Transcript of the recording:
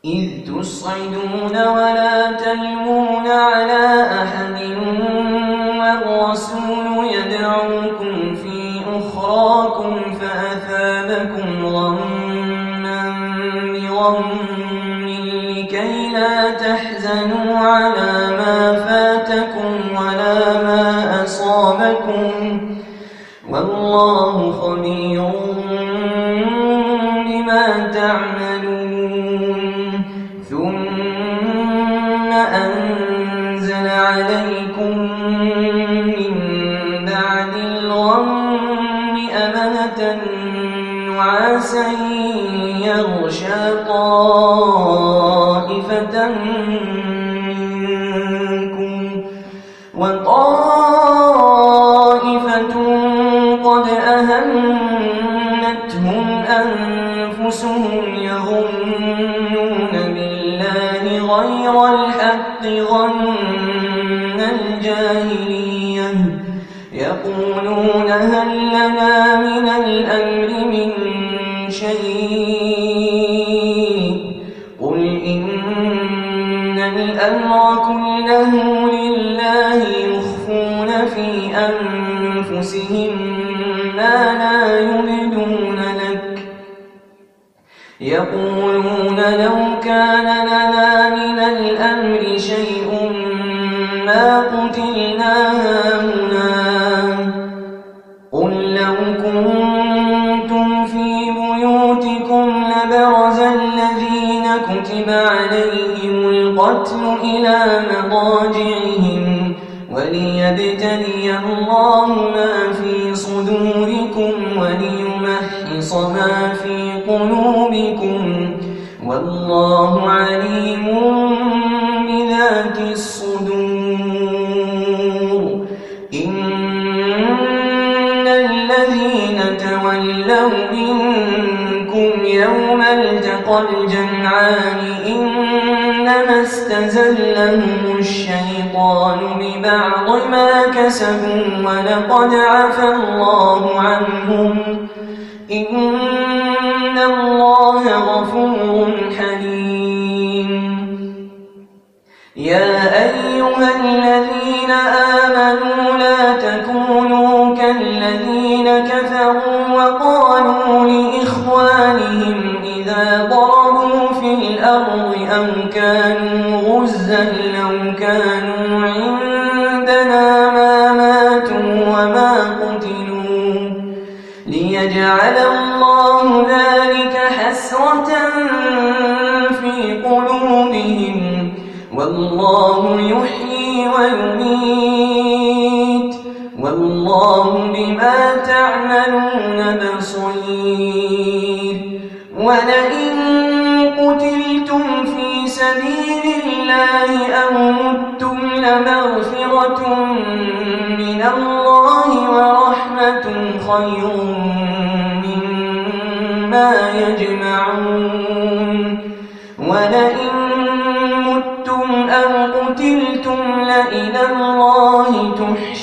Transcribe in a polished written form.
إذ تصعدون ولا تلوون على أحد والرسول يدعوكم في أخراكم فأثابكم غما بغم لكي لا تحزنوا على ما فاتكم ولا ما أصابكم والله خبير بما تعملون ثم أنزل عليكم من بعد الغم أمنة نعاسا يغشى طائفة منكم وطائفة قد أهمتهم أنفسهم يظنون بالله غير الحق ظن الجاهلية يقولون هل لنا من الأمر من شيء قل إن الأمر كله لله يخفون في أنفسهم ما لا يبدون لك يقولون لو كان لنا من الأمر شيء ما قتلنا هاهنا قل لو كنتم في بيوتكم لبرز الذين كتب عليهم القتل إلى مضاجعهم وليبتلي الله ما في صدوركم وليمحص ما في قلوبكم والله عليم بذات الصدور إن الذين تولوا منكم يوم التقى الجمعان إنما استزلهم الشيطان ببعض ما كسبوا ولقد عفا الله عنهم إن الله غفور حليم يا أيها الذين آمنوا لا تكونوا كالذين كفروا وقالوا لإخوانهم إذا ضربوا في الأرض أو كانوا غزا لو كانوا عندنا ما ماتوا وما قتلوا ليجعل الله ذلك حسرة في قلوبهم والله يحيي ويميت والله بما تعملون بصير ولئن قتلتم في سبيل الله أو متم لمغفرة من الله ورحمة خير مما يجمعون ولئن متم أو قتلتم لإلى الله تحشرون